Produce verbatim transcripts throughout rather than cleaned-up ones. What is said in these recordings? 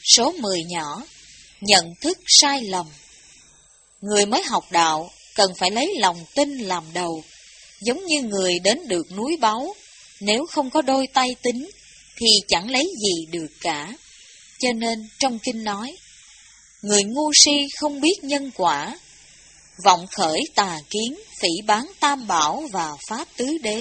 Số mười nhỏ, nhận thức sai lầm. Người mới học đạo cần phải lấy lòng tin làm đầu, giống như người đến được núi báu, nếu không có đôi tay tính thì chẳng lấy gì được cả. Cho nên trong kinh nói, người ngu si không biết nhân quả, vọng khởi tà kiến, phỉ báng tam bảo và pháp tứ đế,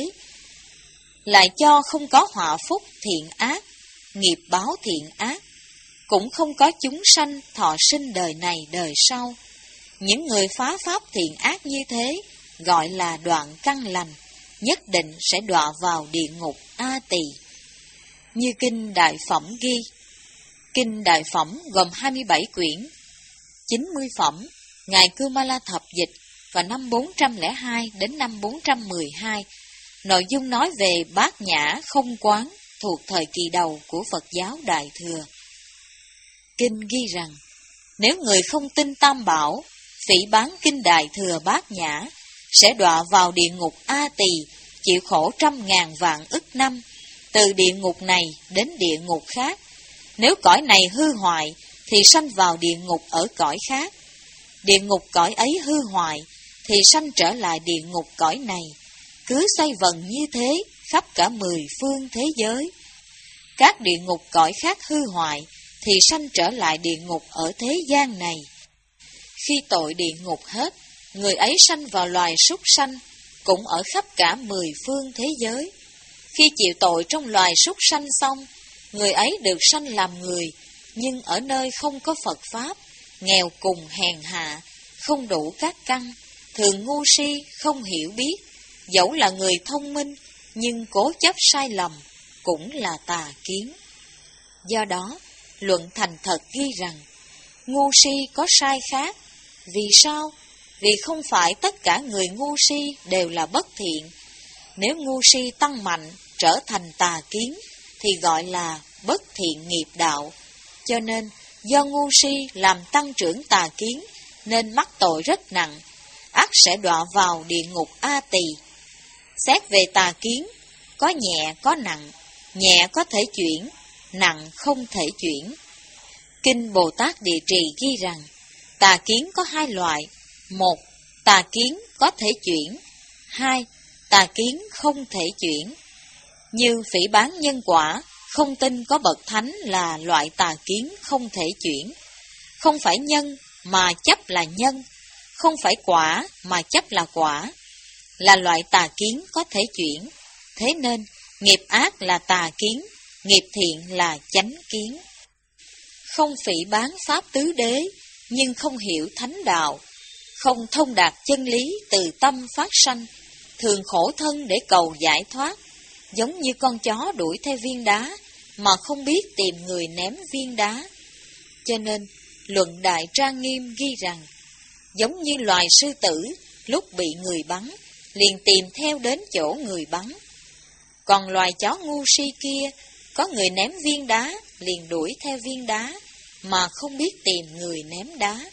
lại cho không có họa phúc thiện ác, nghiệp báo thiện ác, cũng không có chúng sanh thọ sinh đời này đời sau. Những người phá pháp thiện ác như thế gọi là đoạn căn lành, nhất định sẽ đọa vào địa ngục A Tỳ. Như kinh Đại Phẩm ghi, kinh Đại Phẩm gồm hai mươi bảy quyển, chín mươi phẩm, Ngài Cư Ma La Thập dịch vào năm bốn trăm lẻ hai đến năm bốn trăm mười hai. Nội dung nói về bát nhã không quán thuộc thời kỳ đầu của Phật giáo Đại Thừa. Kinh ghi rằng, nếu người không tin Tam Bảo, phỉ báng kinh Đại Thừa Bát Nhã, sẽ đọa vào địa ngục A Tỳ, chịu khổ trăm ngàn vạn ức năm, từ địa ngục này đến địa ngục khác. Nếu cõi này hư hoại, thì sanh vào địa ngục ở cõi khác. Địa ngục cõi ấy hư hoại, thì sanh trở lại địa ngục cõi này. Cứ xoay vần như thế, khắp cả mười phương thế giới. Các địa ngục cõi khác hư hoại, thì sanh trở lại địa ngục ở thế gian này. Khi tội địa ngục hết, người ấy sanh vào loài súc sanh, cũng ở khắp cả mười phương thế giới. Khi chịu tội trong loài súc sanh xong, người ấy được sanh làm người, nhưng ở nơi không có Phật Pháp, nghèo cùng hèn hạ, không đủ các căn, thường ngu si, không hiểu biết. Dẫu là người thông minh, nhưng cố chấp sai lầm, cũng là tà kiến. Do đó, luận thành thật ghi rằng, ngu si có sai khác. Vì sao? Vì không phải tất cả người ngu si đều là bất thiện. Nếu ngu si tăng mạnh, trở thành tà kiến, thì gọi là bất thiện nghiệp đạo. Cho nên, do ngu si làm tăng trưởng tà kiến, nên mắc tội rất nặng, ắt sẽ đọa vào địa ngục A Tỳ. Xét về tà kiến, có nhẹ có nặng, nhẹ có thể chuyển, nặng không thể chuyển. Kinh Bồ Tát Địa Trì ghi rằng, tà kiến có hai loại. Một, tà kiến có thể chuyển. Hai, tà kiến không thể chuyển. Như phỉ báng nhân quả, không tin có bậc thánh là loại tà kiến không thể chuyển. Không phải nhân mà chấp là nhân, không phải quả mà chấp là quả, là loại tà kiến có thể chuyển. Thế nên, nghiệp ác là tà kiến, nghiệp thiện là chánh kiến. Không phỉ báng pháp tứ đế, nhưng không hiểu thánh đạo, không thông đạt chân lý từ tâm phát sanh, thường khổ thân để cầu giải thoát, giống như con chó đuổi theo viên đá, mà không biết tìm người ném viên đá. Cho nên, luận Đại Trang Nghiêm ghi rằng, giống như loài sư tử, lúc bị người bắn, liền tìm theo đến chỗ người bắn. Còn loài chó ngu si kia, có người ném viên đá, liền đuổi theo viên đá, mà không biết tìm người ném đá.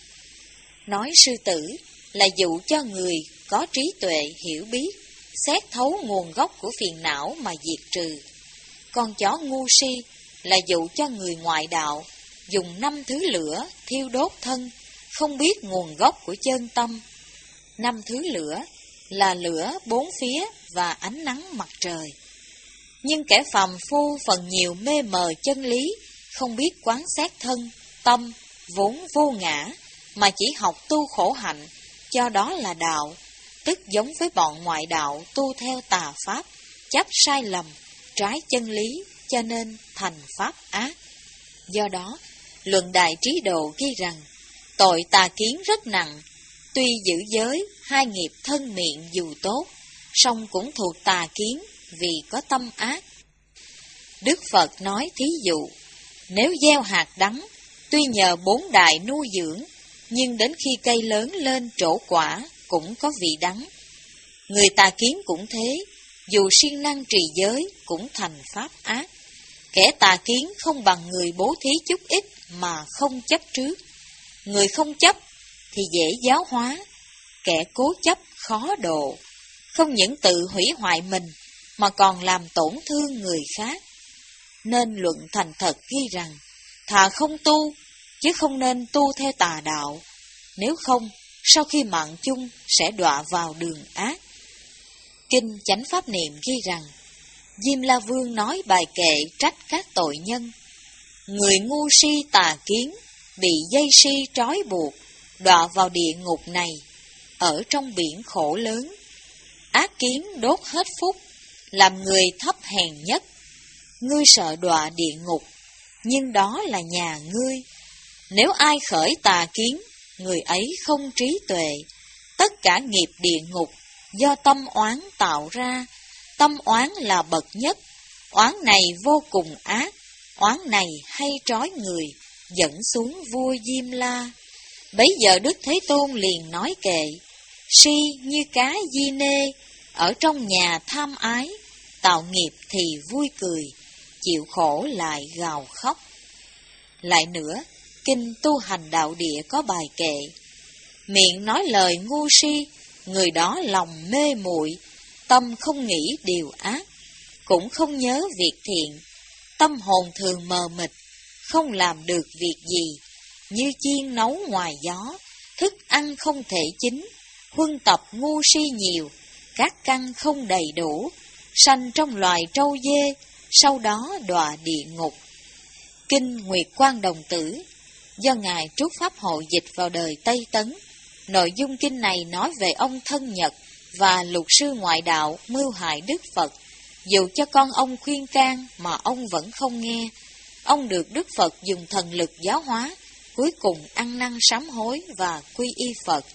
Nói sư tử là dụ cho người có trí tuệ hiểu biết, xét thấu nguồn gốc của phiền não mà diệt trừ. Con chó ngu si là dụ cho người ngoại đạo, dùng năm thứ lửa thiêu đốt thân, không biết nguồn gốc của chân tâm. Năm thứ lửa là lửa bốn phía và ánh nắng mặt trời. Nhưng kẻ phàm phu phần nhiều mê mờ chân lý, không biết quán xét thân, tâm, vốn vô ngã, mà chỉ học tu khổ hạnh, cho đó là đạo, tức giống với bọn ngoại đạo tu theo tà pháp, chấp sai lầm, trái chân lý, cho nên thành pháp ác. Do đó, luận Đại Trí Độ ghi rằng, tội tà kiến rất nặng, tuy giữ giới, hai nghiệp thân miệng dù tốt, song cũng thuộc tà kiến vì có tâm ác. Đức Phật nói thí dụ, nếu gieo hạt đắng, tuy nhờ bốn đại nuôi dưỡng, nhưng đến khi cây lớn lên trổ quả cũng có vị đắng. Người tà kiến cũng thế, dù siêng năng trì giới cũng thành pháp ác. Kẻ tà kiến không bằng người bố thí chút ít mà không chấp trước. Người không chấp thì dễ giáo hóa, kẻ cố chấp khó độ, không những tự hủy hoại mình mà còn làm tổn thương người khác. Nên luận thành thật ghi rằng, thà không tu, chứ không nên tu theo tà đạo. Nếu không, sau khi mạng chung sẽ đọa vào đường ác. Kinh Chánh Pháp Niệm ghi rằng, Diêm La Vương nói bài kệ trách các tội nhân. Người ngu si tà kiến, bị dây si trói buộc, đọa vào địa ngục này, ở trong biển khổ lớn. Ác kiến đốt hết phúc, làm người thấp hèn nhất. Ngươi sợ đọa địa ngục, nhưng đó là nhà ngươi. Nếu ai khởi tà kiến, người ấy không trí tuệ. Tất cả nghiệp địa ngục do tâm oán tạo ra. Tâm oán là bậc nhất. Oán này vô cùng ác. Oán này hay trói người, dẫn xuống vua Diêm La. Bấy giờ Đức Thế Tôn liền nói kệ: Si như cá di nê, ở trong nhà tham ái, tạo nghiệp thì vui cười, chịu khổ lại gào khóc. Lại nữa, Kinh Tu Hành Đạo Địa có bài kệ: Miệng nói lời ngu si, người đó lòng mê muội, tâm không nghĩ điều ác, cũng không nhớ việc thiện, tâm hồn thường mờ mịt, không làm được việc gì, như chiên nấu ngoài gió, thức ăn không thể chín, huân tập ngu si nhiều, các căn không đầy đủ, sanh trong loài trâu dê, sau đó đọa địa ngục. Kinh Nguyệt Quang Đồng Tử do Ngài Trúc Pháp Hội dịch vào đời Tây Tấn. Nội dung kinh này nói về ông thân Nhật và luật sư ngoại đạo mưu hại Đức Phật. Dù cho con ông khuyên can mà ông vẫn không nghe. Ông được Đức Phật dùng thần lực giáo hóa, cuối cùng ăn năn sám hối và quy y Phật.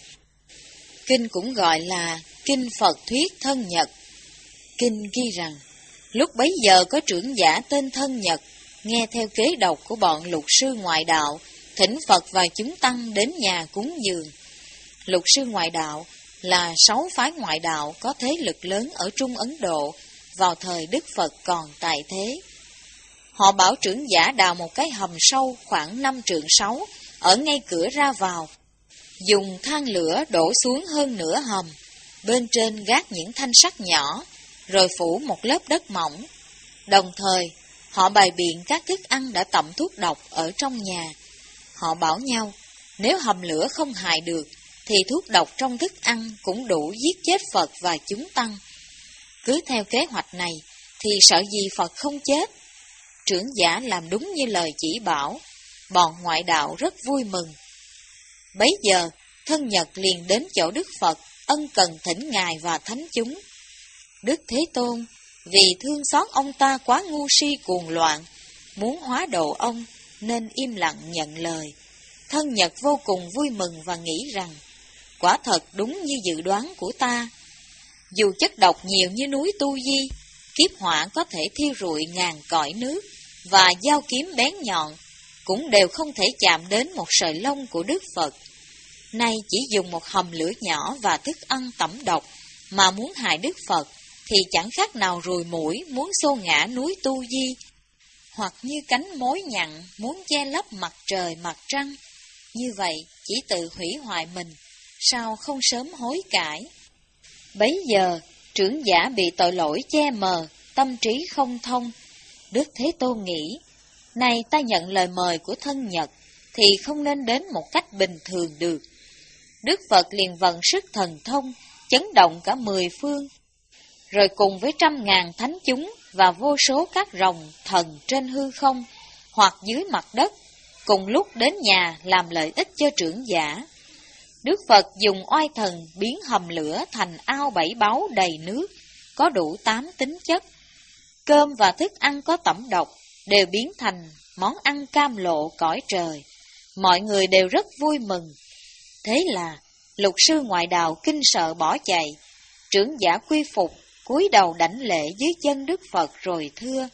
Kinh cũng gọi là Kinh Phật Thuyết Thân Nhật. Kinh ghi rằng, lúc bấy giờ có trưởng giả tên Thân Nhật, nghe theo kế độc của bọn luật sư ngoại đạo, thỉnh Phật và chúng tăng đến nhà cúng dường. Luật sư ngoại đạo là sáu phái ngoại đạo có thế lực lớn ở Trung Ấn Độ vào thời Đức Phật còn tại thế. Họ bảo trưởng giả đào một cái hầm sâu khoảng năm trượng sáu ở ngay cửa ra vào, dùng than lửa đổ xuống hơn nửa hầm, bên trên gác những thanh sắt nhỏ, rồi phủ một lớp đất mỏng. Đồng thời, họ bày biện các thức ăn đã tẩm thuốc độc ở trong nhà. Họ bảo nhau, nếu hầm lửa không hại được, thì thuốc độc trong thức ăn cũng đủ giết chết Phật và chúng tăng. Cứ theo kế hoạch này, thì sợ gì Phật không chết. Trưởng giả làm đúng như lời chỉ bảo, bọn ngoại đạo rất vui mừng. Bấy giờ, Thân Nhật liền đến chỗ Đức Phật, ân cần thỉnh Ngài và thánh chúng. Đức Thế Tôn, vì thương xót ông ta quá ngu si cuồng loạn, muốn hóa độ ông, nên im lặng nhận lời. Thân Nhật vô cùng vui mừng và nghĩ rằng, quả thật đúng như dự đoán của ta. Dù chất độc nhiều như núi Tu Di, kiếp hỏa có thể thiêu rụi ngàn cõi nước, và dao kiếm bén nhọn, cũng đều không thể chạm đến một sợi lông của Đức Phật. Nay chỉ dùng một hầm lửa nhỏ và thức ăn tẩm độc, mà muốn hại Đức Phật, thì chẳng khác nào ruồi muỗi muốn xô ngã núi Tu Di, hoặc như cánh mối nhặn muốn che lấp mặt trời mặt trăng. Như vậy chỉ tự hủy hoại mình, sao không sớm hối cải? Bấy giờ, trưởng giả bị tội lỗi che mờ, tâm trí không thông. Đức Thế Tôn nghĩ, này ta nhận lời mời của Thân Nhật, thì không nên đến một cách bình thường được. Đức Phật liền vận sức thần thông, chấn động cả mười phương, rồi cùng với trăm ngàn thánh chúng và vô số các rồng thần trên hư không, hoặc dưới mặt đất, cùng lúc đến nhà làm lợi ích cho trưởng giả. Đức Phật dùng oai thần biến hầm lửa thành ao bảy báu đầy nước, có đủ tám tính chất. Cơm và thức ăn có tẩm độc đều biến thành món ăn cam lộ cõi trời. Mọi người đều rất vui mừng. Thế là luật sư ngoại đạo kinh sợ bỏ chạy. Trưởng giả quy phục, cúi đầu đảnh lễ dưới chân Đức Phật rồi thưa: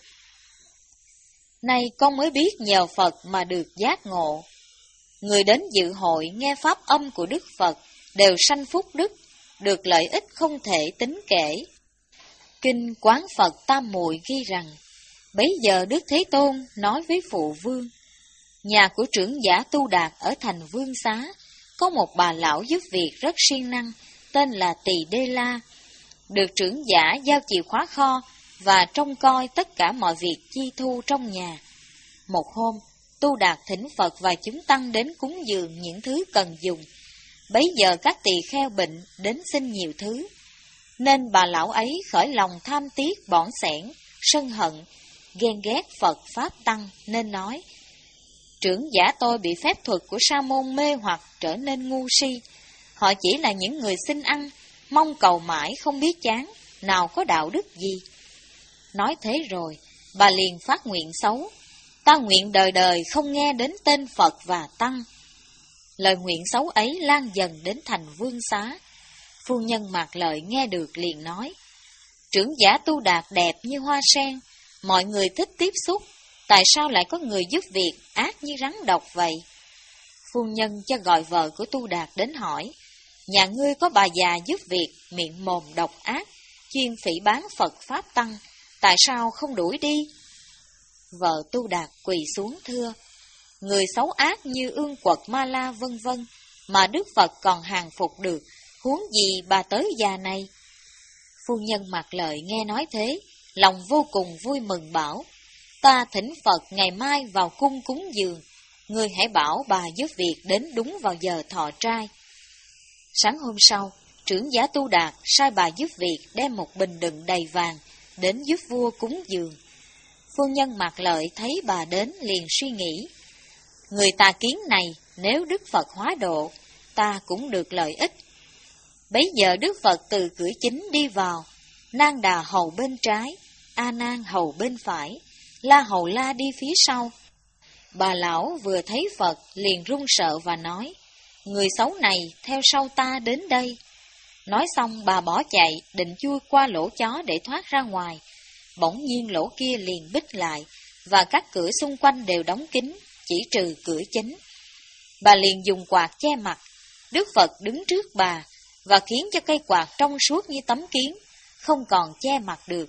Này con mới biết nhờ Phật mà được giác ngộ. Người đến dự hội nghe pháp âm của Đức Phật đều sanh phúc đức, được lợi ích không thể tính kể. Kinh Quán Phật Tam Muội ghi rằng, bấy giờ Đức Thế Tôn nói với phụ vương, nhà của trưởng giả Tu Đạt ở thành Vương Xá, có một bà lão giúp việc rất siêng năng, tên là Tỳ Đê La, được trưởng giả giao chìa khóa kho và trông coi tất cả mọi việc chi thu trong nhà. Một hôm, Tu Đạt thỉnh Phật và chúng tăng đến cúng dường những thứ cần dùng. Bấy giờ các tỳ kheo bệnh đến xin nhiều thứ, nên bà lão ấy khởi lòng tham tiếc bỏn sẻn, sân hận, ghen ghét Phật Pháp Tăng, nên nói: trưởng giả tôi bị phép thuật của sa môn mê hoặc trở nên ngu si. Họ chỉ là những người xin ăn, mong cầu mãi không biết chán, nào có đạo đức gì. Nói thế rồi, bà liền phát nguyện xấu: ta nguyện đời đời không nghe đến tên Phật và Tăng. Lời nguyện xấu ấy lan dần đến thành Vương Xá. Phu nhân Mạc Lợi nghe được liền nói: trưởng giả Tu Đạt đẹp như hoa sen, mọi người thích tiếp xúc, tại sao lại có người giúp việc ác như rắn độc vậy? Phu nhân cho gọi vợ của Tu Đạt đến hỏi: nhà ngươi có bà già giúp việc miệng mồm độc ác, chuyên phỉ báng Phật Pháp Tăng, tại sao không đuổi đi? Vợ Tu Đạt quỳ xuống thưa: người xấu ác như ương quật ma la vân vân mà Đức Phật còn hàng phục được, huống gì bà tới già này? Phu nhân Mạc Lợi nghe nói thế, lòng vô cùng vui mừng bảo: ta thỉnh Phật ngày mai vào cung cúng dường, ngươi hãy bảo bà giúp việc đến đúng vào giờ thọ trai. Sáng hôm sau, trưởng giả Tu Đạt sai bà giúp việc đem một bình đựng đầy vàng đến giúp vua cúng dường. Phu nhân Mạc Lợi thấy bà đến liền suy nghĩ: người tà kiến này nếu Đức Phật hóa độ, ta cũng được lợi ích. Bấy giờ Đức Phật từ cửa chính đi vào, Nang Đà hầu bên trái, A Nan hầu bên phải, La Hầu La đi phía sau. Bà lão vừa thấy Phật liền run sợ và nói: người xấu này theo sau ta đến đây. Nói xong bà bỏ chạy, định chui qua lỗ chó để thoát ra ngoài. Bỗng nhiên lỗ kia liền bít lại, và các cửa xung quanh đều đóng kín, chỉ trừ cửa chính. Bà liền dùng quạt che mặt. Đức Phật đứng trước bà, và khiến cho cây quạt trong suốt như tấm kiến, không còn che mặt được.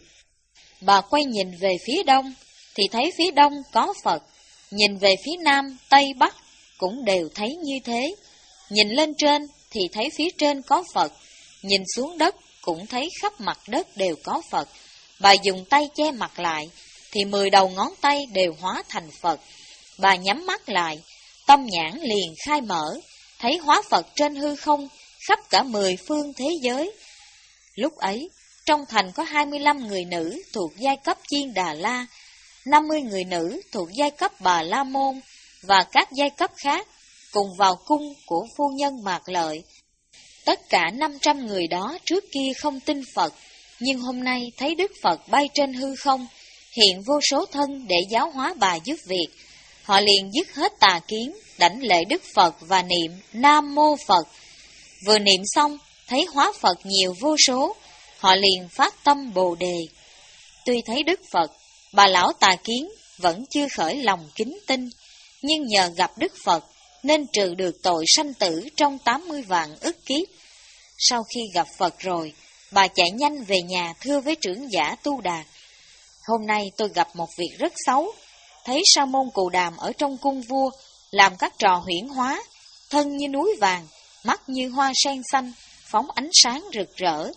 Bà quay nhìn về phía đông, thì thấy phía đông có Phật. Nhìn về phía nam, tây, bắc, cũng đều thấy như thế. Nhìn lên trên, thì thấy phía trên có Phật. Nhìn xuống đất, cũng thấy khắp mặt đất đều có Phật. Bà dùng tay che mặt lại, thì mười đầu ngón tay đều hóa thành Phật. Bà nhắm mắt lại, tâm nhãn liền khai mở, thấy hóa Phật trên hư không, khắp cả mười phương thế giới. Lúc ấy, trong thành có hai mươi lăm người nữ thuộc giai cấp Chiên Đà La, năm mươi người nữ thuộc giai cấp Bà La Môn, và các giai cấp khác, cùng vào cung của phu nhân Mạc Lợi. Tất cả năm trăm người đó trước kia không tin Phật, nhưng hôm nay thấy Đức Phật bay trên hư không, hiện vô số thân để giáo hóa bà giúp việc. Họ liền dứt hết tà kiến, đảnh lễ Đức Phật và niệm Nam Mô Phật. Vừa niệm xong, thấy hóa Phật nhiều vô số, họ liền phát tâm Bồ Đề. Tuy thấy Đức Phật, bà lão tà kiến vẫn chưa khởi lòng kính tin, nhưng nhờ gặp Đức Phật nên trừ được tội sanh tử trong tám mươi vạn ức kiếp. Sau khi gặp Phật rồi, bà chạy nhanh về nhà thưa với trưởng giả Tu Đạt: hôm nay tôi gặp một việc rất xấu. Thấy Sa môn Cù Đàm ở trong cung vua, làm các trò huyễn hóa, thân như núi vàng, mắt như hoa sen xanh, phóng ánh sáng rực rỡ.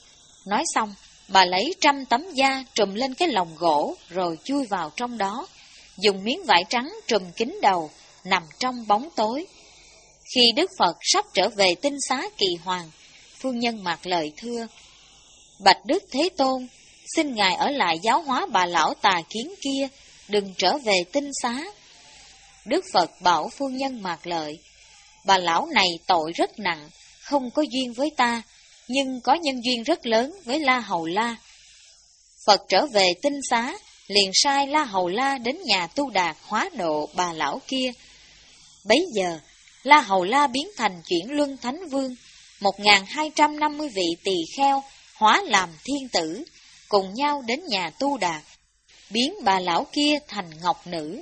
Nói xong, bà lấy trăm tấm da trùm lên cái lồng gỗ, rồi chui vào trong đó, dùng miếng vải trắng trùm kín đầu, nằm trong bóng tối. Khi Đức Phật sắp trở về tinh xá Kỳ Hoàng, phu nhân Mạc Lợi thưa: bạch Đức Thế Tôn, xin Ngài ở lại giáo hóa bà lão tà kiến kia, đừng trở về tinh xá. Đức Phật bảo phu nhân Mạc Lợi: bà lão này tội rất nặng, không có duyên với ta, nhưng có nhân duyên rất lớn với La Hầu La. Phật trở về tinh xá, liền sai La Hầu La đến nhà Tu Đạt hóa độ bà lão kia. Bấy giờ, La Hầu La biến thành Chuyển Luân Thánh Vương, một nghìn hai trăm năm mươi vị tỳ kheo hóa làm thiên tử, cùng nhau đến nhà Tu Đạt, biến bà lão kia thành ngọc nữ.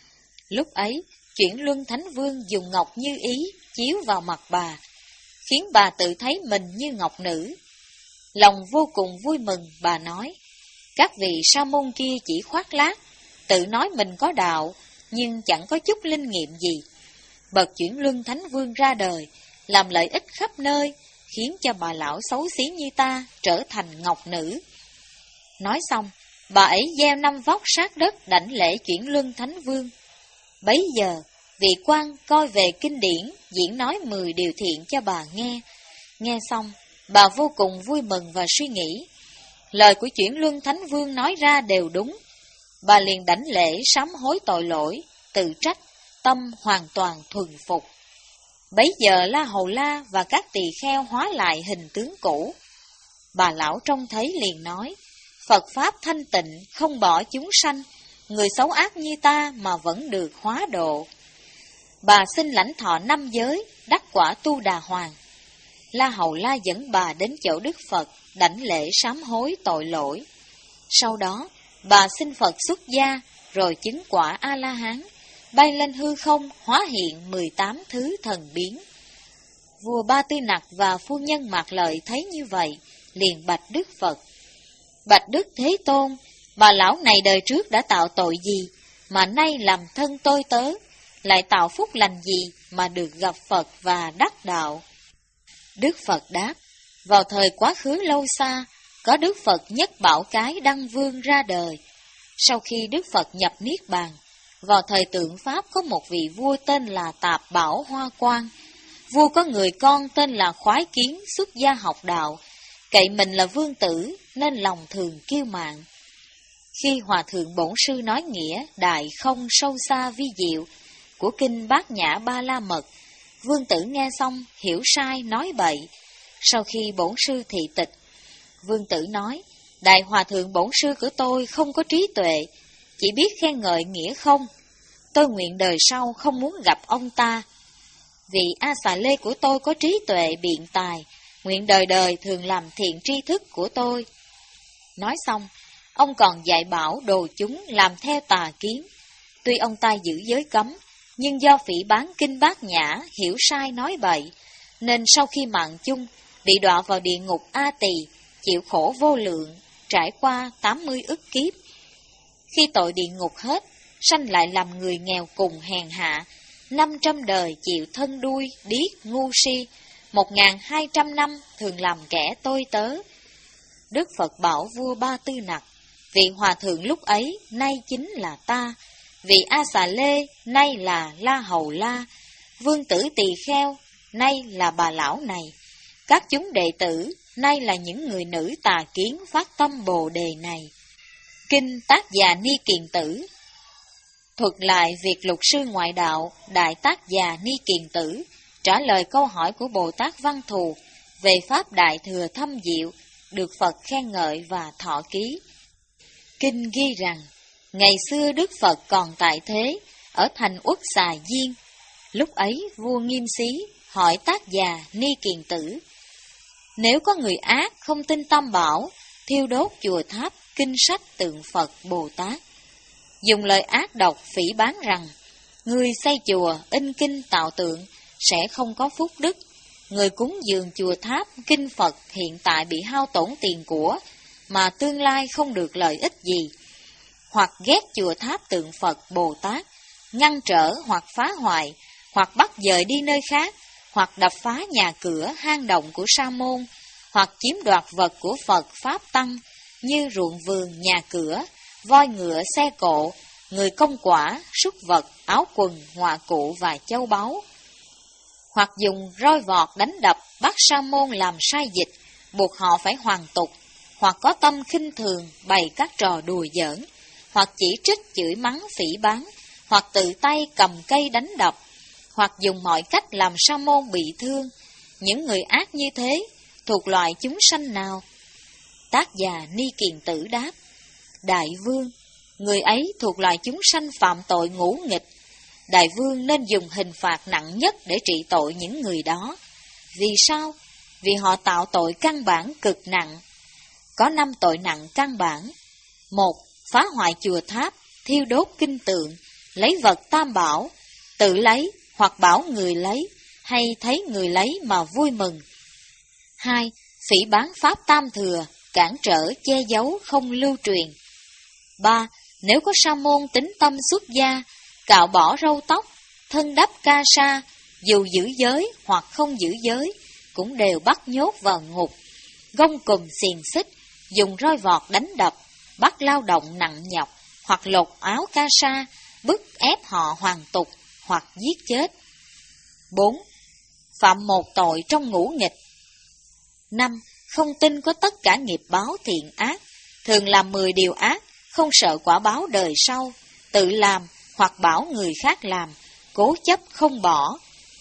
Lúc ấy, Chuyển Luân Thánh Vương dùng ngọc như ý chiếu vào mặt bà, khiến bà tự thấy mình như ngọc nữ. Lòng vô cùng vui mừng, bà nói: các vị sa môn kia chỉ khoác lác, tự nói mình có đạo, nhưng chẳng có chút linh nghiệm gì. Bậc Chuyển Luân Thánh Vương ra đời, làm lợi ích khắp nơi, khiến cho bà lão xấu xí như ta trở thành ngọc nữ. Nói xong, bà ấy gieo năm vóc sát đất đảnh lễ Chuyển Luân Thánh Vương. Bấy giờ, vị quan coi về kinh điển, diễn nói mười điều thiện cho bà nghe. Nghe xong, bà vô cùng vui mừng và suy nghĩ. Lời của Chuyển Luân Thánh Vương nói ra đều đúng. Bà liền đảnh lễ sám hối tội lỗi, tự trách, tâm hoàn toàn thuần phục. Bấy giờ La Hầu La và các tỳ kheo hóa lại hình tướng cũ. Bà lão trông thấy liền nói, Phật Pháp thanh tịnh, không bỏ chúng sanh, người xấu ác như ta mà vẫn được hóa độ. Bà xin lãnh thọ năm giới, đắc quả Tu Đà Hoàng. La Hầu La dẫn bà đến chỗ Đức Phật, đảnh lễ sám hối tội lỗi. Sau đó, bà xin Phật xuất gia, rồi chứng quả A-la-hán, bay lên hư không, hóa hiện mười tám thứ thần biến. Vua Ba Tư Nặc và phu nhân Mạc Lợi thấy như vậy, liền bạch Đức Phật. Bạch Đức Thế Tôn, bà lão này đời trước đã tạo tội gì, mà nay làm thân tôi tớ, lại tạo phúc lành gì mà được gặp Phật và đắc đạo? Đức Phật đáp, vào thời quá khứ lâu xa, có Đức Phật Nhất Bảo Cái Đăng Vương ra đời. Sau khi Đức Phật nhập Niết Bàn, vào thời Tượng Pháp có một vị vua tên là Tạp Bảo Hoa Quang. Vua có người con tên là Khoái Kiến xuất gia học đạo, cậy mình là vương tử nên lòng thường kiêu mạn. Khi Hòa Thượng Bổn Sư nói nghĩa đại không sâu xa vi diệu của kinh Bát Nhã Ba La Mật, vương tử nghe xong hiểu sai nói bậy. Sau khi Bổn Sư thị tịch, vương tử nói, Đại Hòa Thượng Bổn Sư của tôi không có trí tuệ, chỉ biết khen ngợi nghĩa không. Tôi nguyện đời sau không muốn gặp ông ta. Vị A Xà Lê của tôi có trí tuệ biện tài, nguyện đời đời thường làm thiện tri thức của tôi. Nói xong, ông còn dạy bảo đồ chúng làm theo tà kiến. Tuy ông ta giữ giới cấm, nhưng do phỉ báng kinh Bát Nhã, hiểu sai nói bậy, nên sau khi mạng chung, bị đọa vào địa ngục A Tỳ, chịu khổ vô lượng, trải qua tám mươi ức kiếp. Khi tội địa ngục hết, sanh lại làm người nghèo cùng hèn hạ, năm trăm đời chịu thân đuôi, điếc, ngu si, một ngàn hai trăm năm thường làm kẻ tôi tớ. Đức Phật bảo vua Ba Tư Nặc, vị hòa thượng lúc ấy nay chính là ta, vị A Xà Lê nay là La Hầu La, vương tử Tỳ Kheo nay là bà lão này, các chúng đệ tử nay là những người nữ tà kiến phát tâm bồ đề này. Kinh Tác Già Ni Kiền Tử thuật lại việc Lục Sư Ngoại Đạo Đại Tác Già Ni Kiền Tử trả lời câu hỏi của Bồ Tát Văn Thù về Pháp Đại Thừa thâm diệu, được Phật khen ngợi và thọ ký. Kinh ghi rằng, ngày xưa Đức Phật còn tại thế, ở thành Uất Xà Diên. Lúc ấy vua Nghiêm Xí hỏi Tác Già Ni Kiền Tử, nếu có người ác không tin Tam Bảo, thiêu đốt chùa tháp, kinh sách tượng Phật Bồ Tát, dùng lời ác độc phỉ báng rằng, người xây chùa, in kinh tạo tượng, sẽ không có phúc đức. Người cúng dường chùa tháp, kinh Phật hiện tại bị hao tổn tiền của, mà tương lai không được lợi ích gì. Hoặc ghét chùa tháp tượng Phật Bồ Tát, ngăn trở hoặc phá hoại, hoặc bắt dời đi nơi khác, hoặc đập phá nhà cửa, hang động của sa môn, hoặc chiếm đoạt vật của Phật Pháp Tăng, như ruộng vườn, nhà cửa, voi ngựa, xe cộ, người công quả, súc vật, áo quần, họa cụ và châu báu. Hoặc dùng roi vọt đánh đập, bắt sa môn làm sai dịch, buộc họ phải hoàn tục, hoặc có tâm khinh thường, bày các trò đùa giỡn, hoặc chỉ trích chửi mắng phỉ báng, hoặc tự tay cầm cây đánh đập, hoặc dùng mọi cách làm sa môn bị thương. Những người ác như thế thuộc loại chúng sanh nào? Tác Già Ni Kiền Tử đáp, Đại Vương, người ấy thuộc loại chúng sanh phạm tội ngũ nghịch. Đại Vương nên dùng hình phạt nặng nhất để trị tội những người đó. Vì sao? Vì họ tạo tội căn bản cực nặng. Có năm tội nặng căn bản. Một, phá hoại chùa tháp, thiêu đốt kinh tượng, lấy vật Tam Bảo, tự lấy hoặc bảo người lấy, hay thấy người lấy mà vui mừng. Hai, phỉ báng Pháp Tam Thừa, cản trở, che giấu, không lưu truyền. Ba, nếu có sa môn tính tâm xuất gia, cạo bỏ râu tóc, thân đắp ca sa, dù giữ giới hoặc không giữ giới, cũng đều bắt nhốt vào ngục, gông cùm xiềng xích, dùng roi vọt đánh đập, bắt lao động nặng nhọc, hoặc lột áo ca sa, bức ép họ hoàn tục hoặc giết chết. bốn. Phạm một tội trong ngũ nghịch. năm. Không tin có tất cả nghiệp báo thiện ác, thường làm mười điều ác, không sợ quả báo đời sau, tự làm hoặc bảo người khác làm, cố chấp không bỏ.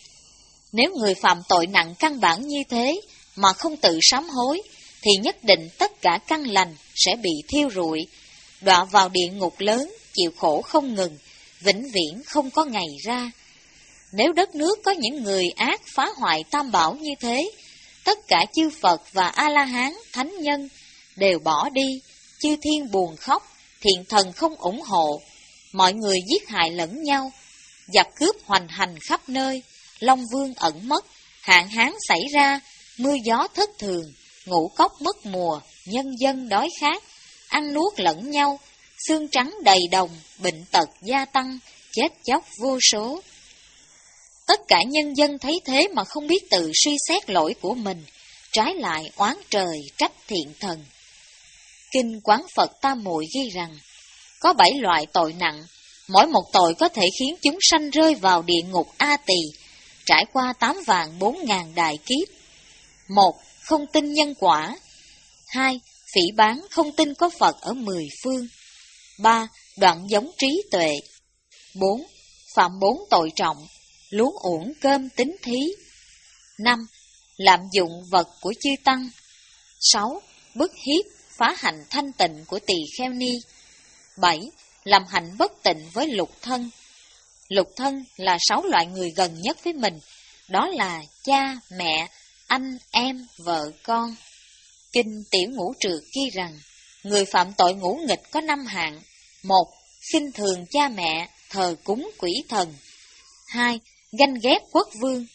Nếu người phạm tội nặng căn bản như thế mà không tự sám hối, thì nhất định tất cả căn lành sẽ bị thiêu rụi, đọa vào địa ngục lớn, chịu khổ không ngừng, vĩnh viễn không có ngày ra. Nếu đất nước có những người ác phá hoại tam bảo như thế, tất cả chư Phật và A-la-hán, thánh nhân đều bỏ đi, chư thiên buồn khóc, thiện thần không ủng hộ, mọi người giết hại lẫn nhau, giặc cướp hoành hành khắp nơi, Long Vương ẩn mất, hạn hán xảy ra, mưa gió thất thường, ngũ cốc mất mùa, nhân dân đói khát, ăn nuốt lẫn nhau, xương trắng đầy đồng, bệnh tật gia tăng, chết chóc vô số. Tất cả nhân dân thấy thế mà không biết tự suy xét lỗi của mình, trái lại oán trời trách thiện thần. Kinh Quán Phật Tam Muội ghi rằng, có bảy loại tội nặng, mỗi một tội có thể khiến chúng sanh rơi vào địa ngục A Tỳ, trải qua tám vạn bốn ngàn đại kiếp. Một. Không tin nhân quả. Hai. Phỉ báng không tin có Phật ở mười phương. Ba. Đoạn giống trí tuệ. Bốn. Phạm bốn tội trọng, luống uổng cơm tín thí. Năm. Lạm dụng vật của chư tăng. Sáu. Bức hiếp, phá hạnh thanh tịnh của tỳ kheo ni. Bảy. Làm hạnh bất tịnh với lục thân. Lục thân là sáu loại người gần nhất với mình, đó là cha, mẹ, anh, em, vợ, con. Kinh Tiểu Ngũ Trược ghi rằng, người phạm tội ngũ nghịch có năm hạng. Một. Khinh thường cha mẹ, thờ cúng quỷ thần. Hai. Ganh ghét quốc vương.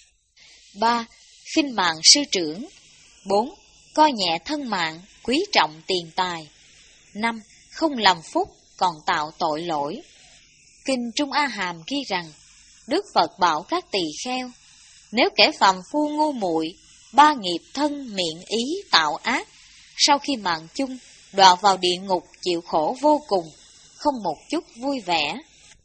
Ba. Khinh mạng sư trưởng. Bốn. Coi nhẹ thân mạng, quý trọng tiền tài. Năm. Không làm phúc, còn tạo tội lỗi. Kinh Trung A Hàm ghi rằng, Đức Phật bảo các tỳ kheo, nếu kẻ phàm phu ngu muội, ba nghiệp thân miệng ý tạo ác, sau khi mạng chung, đọa vào địa ngục chịu khổ vô cùng, không một chút vui vẻ.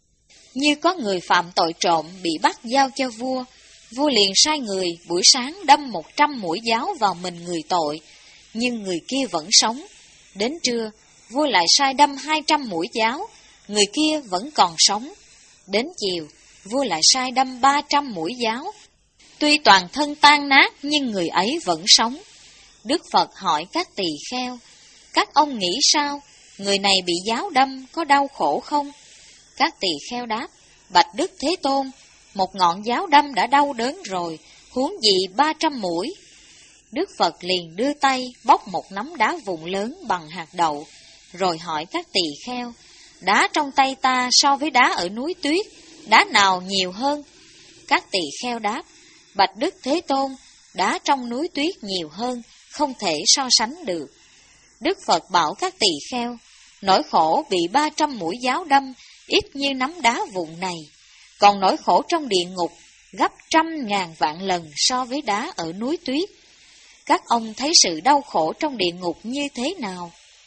Như có người phạm tội trộm bị bắt giao cho vua, vua liền sai người buổi sáng đâm một trăm mũi giáo vào mình người tội, nhưng người kia vẫn sống. Đến trưa, vua lại sai đâm hai trăm mũi giáo, người kia vẫn còn sống. Đến chiều, vua lại sai đâm ba trăm mũi giáo. Tuy toàn thân tan nát nhưng người ấy vẫn sống. Đức Phật hỏi các tỳ kheo, các ông nghĩ sao? Người này bị giáo đâm có đau khổ không? Các tỳ kheo đáp, bạch Đức Thế Tôn, một ngọn giáo đâm đã đau đớn rồi, huống gì ba trăm mũi. Đức Phật liền đưa tay bóc một nắm đá vụn lớn bằng hạt đậu, rồi hỏi các tỳ kheo, đá trong tay ta so với đá ở núi tuyết, đá nào nhiều hơn? Các tỳ kheo đáp, bạch Đức Thế Tôn, đá trong núi tuyết nhiều hơn, không thể so sánh được. Đức Phật bảo các tỳ kheo, nỗi khổ bị ba trăm mũi giáo đâm ít như nắm đá vụn này, còn nỗi khổ trong địa ngục gấp trăm ngàn vạn lần so với đá ở núi tuyết. Các ông thấy sự đau khổ trong địa ngục như thế nào?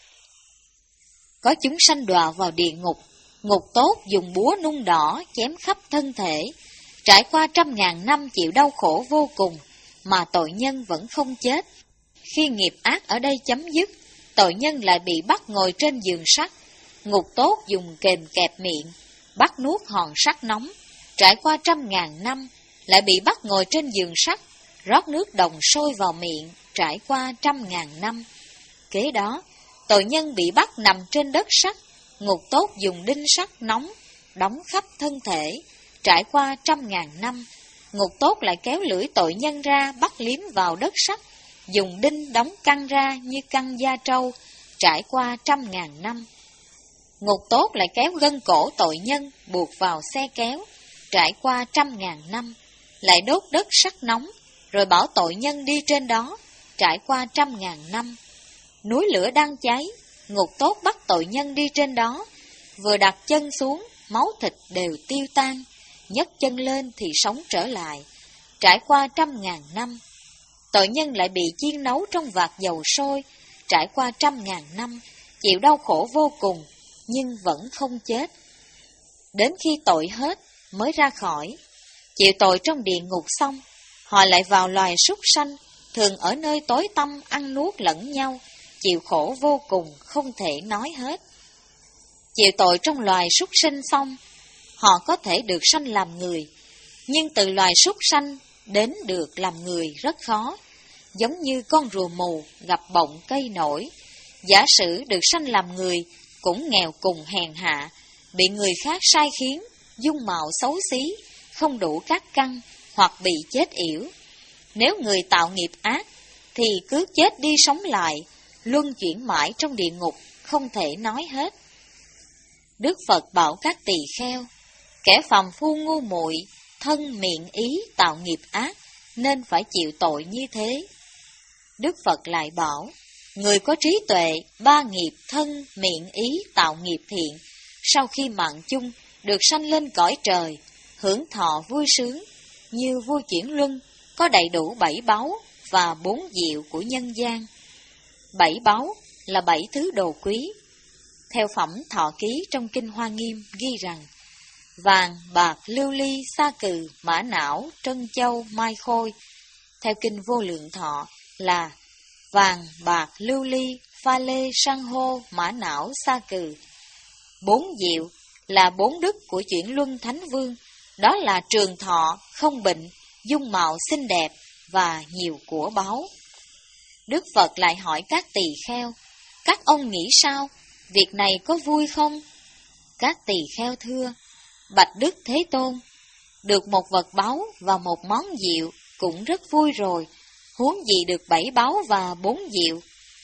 Có chúng sanh đọa vào địa ngục, ngục tốt dùng búa nung đỏ chém khắp thân thể, trải qua trăm ngàn năm chịu đau khổ vô cùng, mà tội nhân vẫn không chết. Khi nghiệp ác ở đây chấm dứt, tội nhân lại bị bắt ngồi trên giường sắt, ngục tốt dùng kềm kẹp miệng, bắt nuốt hòn sắt nóng, trải qua trăm ngàn năm, lại bị bắt ngồi trên giường sắt, rót nước đồng sôi vào miệng, trải qua trăm ngàn năm. Kế đó, tội nhân bị bắt nằm trên đất sắt, ngục tốt dùng đinh sắt nóng, đóng khắp thân thể, trải qua trăm ngàn năm. Ngục tốt lại kéo lưỡi tội nhân ra bắt liếm vào đất sắt, dùng đinh đóng căng ra như căng da trâu, trải qua trăm ngàn năm. Ngục tốt lại kéo gân cổ tội nhân buộc vào xe kéo, trải qua trăm ngàn năm, lại đốt đất sắt nóng, rồi bảo tội nhân đi trên đó, trải qua trăm ngàn năm. Núi lửa đang cháy, ngục tốt bắt tội nhân đi trên đó, vừa đặt chân xuống, máu thịt đều tiêu tan, nhấc chân lên thì sống trở lại, trải qua trăm ngàn năm. Tội nhân lại bị chiên nấu trong vạc dầu sôi, trải qua trăm ngàn năm, chịu đau khổ vô cùng, nhưng vẫn không chết. đến khi tội hết mới ra khỏi. Chịu tội trong địa ngục xong, họ lại vào loài súc sanh, thường ở nơi tối tăm ăn nuốt lẫn nhau, chịu khổ vô cùng không thể nói hết. Chịu tội trong loài súc sinh xong, họ có thể được sanh làm người, nhưng từ loài súc sanh đến được làm người rất khó, giống như con rùa mù gặp bọng cây nổi. Giả sử được sanh làm người cũng nghèo cùng hèn hạ, bị người khác sai khiến, dung mạo xấu xí, không đủ các căn, hoặc bị chết yểu. Nếu người tạo nghiệp ác, thì cứ chết đi sống lại, luân chuyển mãi trong địa ngục, không thể nói hết. Đức Phật bảo các tỳ kheo, kẻ phàm phu ngu muội, thân miệng ý tạo nghiệp ác, nên phải chịu tội như thế. Đức Phật lại bảo, người có trí tuệ, ba nghiệp thân, miệng, ý tạo nghiệp thiện, sau khi mạng chung được sanh lên cõi trời, hưởng thọ vui sướng, như vua chuyển luân, có đầy đủ bảy báu và bốn diệu của nhân gian. Bảy báu là bảy thứ đồ quý. Theo phẩm Thọ Ký trong Kinh Hoa Nghiêm ghi rằng, vàng, bạc, lưu ly, sa cừ, mã não, trân châu, mai khôi. Theo Kinh Vô Lượng Thọ là vàng, bạc, lưu ly, pha lê, san hô, mã não, sa cừ. Bốn diệu là bốn đức của chuyển luân Thánh Vương, đó là trường thọ, không bệnh, dung mạo xinh đẹp và nhiều của báu. Đức Phật lại hỏi các tỳ kheo, các ông nghĩ sao? Việc này có vui không? Các tỳ kheo thưa, bạch Đức Thế Tôn, được một vật báu và một món diệu cũng rất vui rồi, huống gì được bảy báu và bốn diệu.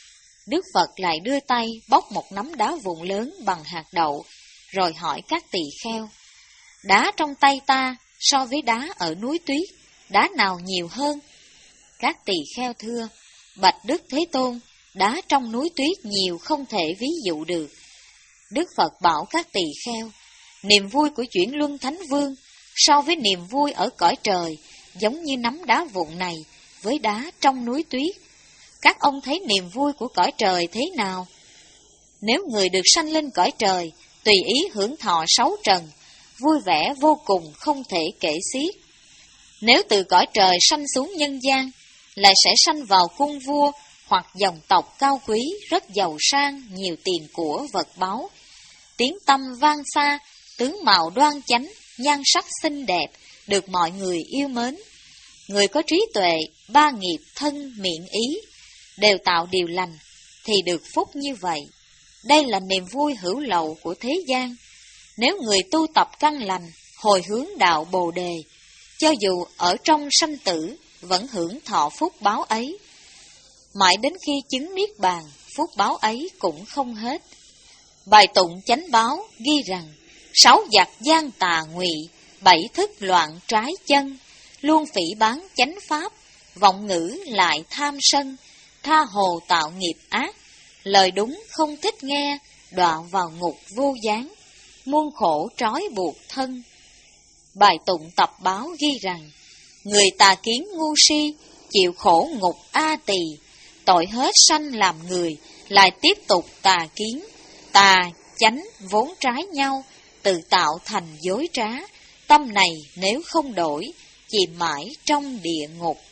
Đức Phật lại đưa tay bóc một nắm đá vụn lớn bằng hạt đậu, rồi hỏi các tỳ kheo, đá trong tay ta so với đá ở núi Tuyết, đá nào nhiều hơn? Các tỳ kheo thưa, bạch Đức Thế Tôn, đá trong núi Tuyết nhiều không thể ví dụ được. Đức Phật bảo các tỳ kheo, niềm vui của chuyển luân Thánh Vương so với niềm vui ở cõi trời giống như nắm đá vụn này với đá trong núi Tuyết. Các ông thấy niềm vui của cõi trời thế nào? Nếu người được sanh lên cõi trời, tùy ý hưởng thọ sáu trần, vui vẻ vô cùng không thể kể xiết. Nếu từ cõi trời sanh xuống nhân gian, lại sẽ sanh vào cung vua hoặc dòng tộc cao quý, rất giàu sang, nhiều tiền của vật báu. Tiếng tăm vang xa, tướng mạo đoan chánh, nhan sắc xinh đẹp, được mọi người yêu mến. Người có trí tuệ, ba nghiệp thân, miệng, ý, đều tạo điều lành, thì được phúc như vậy. Đây là niềm vui hữu lậu của thế gian. Nếu người tu tập căn lành, hồi hướng đạo Bồ Đề, cho dù ở trong sanh tử, vẫn hưởng thọ phúc báo ấy. Mãi đến khi chứng niết bàn, phúc báo ấy cũng không hết. Bài tụng chánh báo ghi rằng, sáu giặc gian tà ngụy, bảy thức loạn trái chân, luôn phỉ báng chánh pháp, vọng ngữ lại tham sân, tha hồ tạo nghiệp ác, lời đúng không thích nghe, đọa vào ngục vô gián, muôn khổ trói buộc thân. Bài tụng tập báo ghi rằng, người tà kiến ngu si, chịu khổ ngục a tỳ, tội hết sanh làm người, lại tiếp tục tà kiến, tà, chánh vốn trái nhau, tự tạo thành dối trá, tâm này nếu không đổi, chìm mãi trong địa ngục.